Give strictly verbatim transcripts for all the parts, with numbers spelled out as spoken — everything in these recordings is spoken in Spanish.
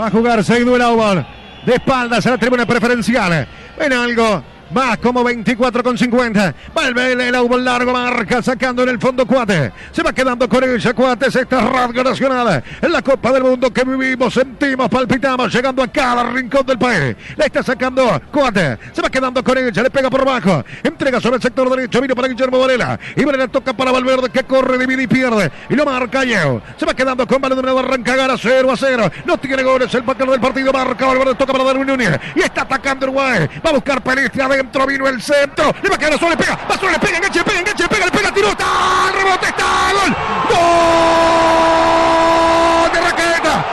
Va a jugar Seydou El Aubal. De espaldas a la tribuna preferencial. En algo más como veinticuatro con cincuenta. Vuelve el Aubal largo, marca sacando en el fondo Cuate. Se va quedando con ella Cuates. Esta rasga nacional en la Copa del Mundo que vivimos, sentimos, palpitamos. Llegando acá al rincón del país. La está sacando Cuate. Se va quedando con ella. Le pega por abajo. Entrega sobre el sector derecho. Vino para Guillermo Varela. Y Varela toca para Valverde que corre, divide y pierde. Y lo marca Yeo. Se va quedando con Valverde. Arranca, gana cero a cero. No tiene goles. El paquete del partido marca Valverde. Toca para Darwin Núñez. Y está atacando Uruguay. Va a buscar Pelistri adentro. Vino el centro. Le va a quedar a Suárez. Pega. Va Suárez. Pega. Enganche. Pega. Enganche. Pega. Le pega. Tiro. Está. Rebote. Está. Gol. Gol. De Arrascaeta.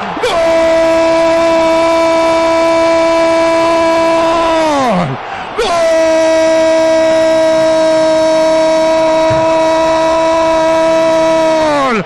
Gol. Gol.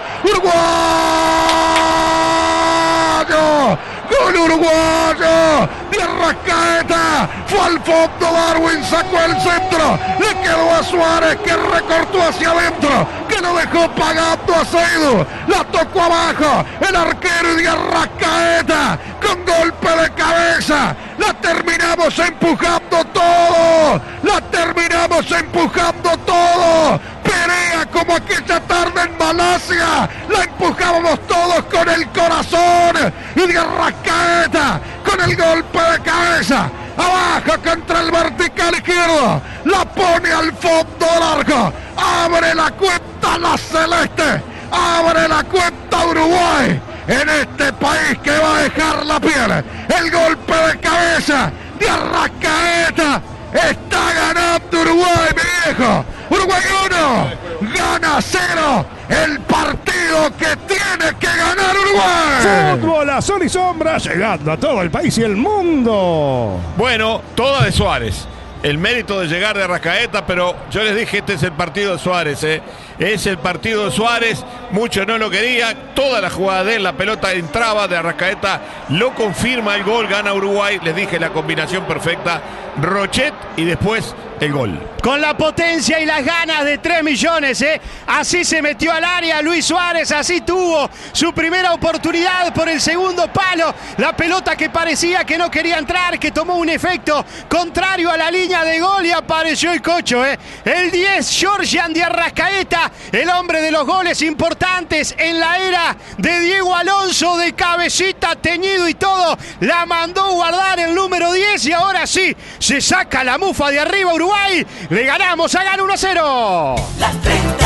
Uruguayo. Gol uruguayo. De Arrascaeta. Fue al fondo Darwin, sacó el centro, le quedó a Suárez que recortó hacia adentro, que lo dejó pagando a Seydou, la tocó abajo, el arquero de Arrascaeta, con golpe de cabeza, la terminamos empujando todo, la terminamos empujando todo, Perea como aquella tarde en Malasia, la empujábamos todos con el corazón, y de Arrascaeta, con el golpe de cabeza, abajo contra el vertical izquierdo, la pone al fondo del arco, abre la cuenta la celeste, abre la cuenta Uruguay, en este país que va a dejar la piel, el golpe de cabeza de Arrascaeta, está ganando Uruguay, mi viejo, Uruguay uno, gana cero, el partido que tiene que ganar Uruguay. Fútbol a sol y sombra, llegando a todo el país y el mundo. Bueno, toda de Suárez. El mérito de llegar de Arrascaeta, pero yo les dije, este es el partido de Suárez, ¿eh? Es el partido de Suárez, muchos no lo querían, toda la jugada de él, la pelota entraba de Arrascaeta, lo confirma el gol, gana Uruguay, les dije la combinación perfecta, Rochet y después el gol. Con la potencia y las ganas de tres millones, ¿eh? Así se metió al área Luis Suárez, así tuvo su primera oportunidad por el segundo palo, la pelota que parecía que no quería entrar, que tomó un efecto contrario a la línea de gol y apareció el cocho, ¿eh? El diez, Georgian de Arrascaeta, el hombre de los goles importantes en la era de Diego Alonso, de cabecita, teñido y todo, la mandó guardar el número diez y ahora sí, se saca la mufa de arriba Uruguay, le ganamos a Gana uno a cero. Las treinta.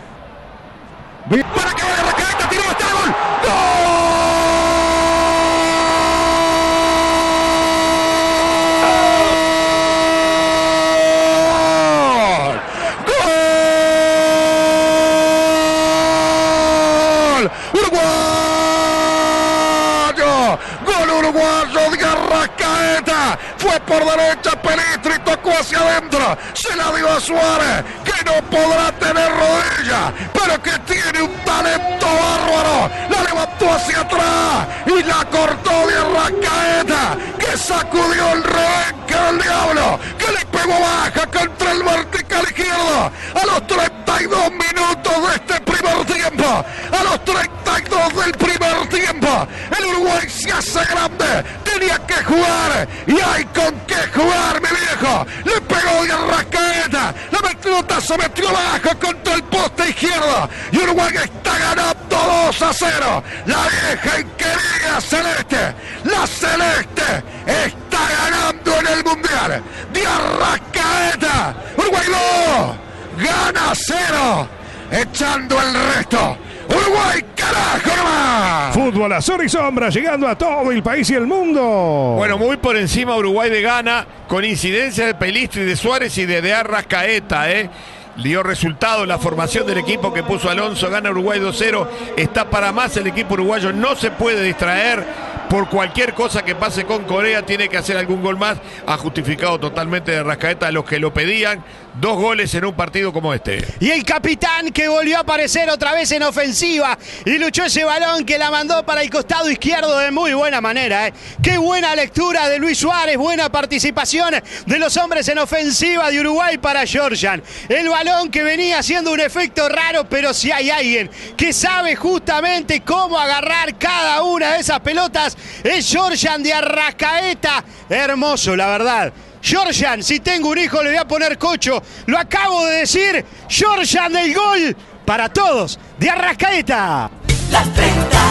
Para que vaya Arrascaeta, tiró, está el gol. ¡Gol! Uruguayo, gol uruguayo de Arrascaeta, fue por derecha Pelistri, tocó hacia adentro, se la dio a Suárez, que no podrá tener rodilla, pero que tiene un talento bárbaro, la levantó hacia atrás y la cortó de Arrascaeta, que sacudió el rebenque del diablo, que le pegó baja contra el vertical izquierdo, a los treinta y dos minutos de este primer tiempo, a los treinta y dos del primer tiempo, el Uruguay se hace grande, tenía que jugar, y hay con qué jugar, mi viejo, le pegó de Arrascaeta, la pelota se metió abajo contra el poste izquierdo, y Uruguay está ganando dos a cero, la vieja y querida celeste, la celeste está ganando en el mundial, de Arrascaeta, Uruguay dos, gana cero, echando el resto. Uruguay, carajo nomás. Fútbol a sol y sombra, llegando a todo el país y el mundo. Bueno, muy por encima Uruguay de Ghana, con incidencia de Pelistri, de Suárez y de, de Arrascaeta, ¿eh? Dio resultado la formación del equipo que puso Alonso, gana Uruguay dos cero, está para más el equipo uruguayo, no se puede distraer por cualquier cosa que pase con Corea, tiene que hacer algún gol más, ha justificado totalmente de Arrascaeta a los que lo pedían, dos goles en un partido como este. Y el capitán que volvió a aparecer otra vez en ofensiva y luchó ese balón que la mandó para el costado izquierdo de muy buena manera, ¿eh? Qué buena lectura de Luis Suárez, buena participación de los hombres en ofensiva de Uruguay para Georgian. El balón que venía haciendo un efecto raro, pero si hay alguien que sabe justamente cómo agarrar cada una de esas pelotas, Es Georgian de Arrascaeta. Hermoso, la verdad. Georgian, si tengo un hijo le voy a poner Cocho. Lo acabo de decir. Georgian del gol para todos de Arrascaeta. Las treinta.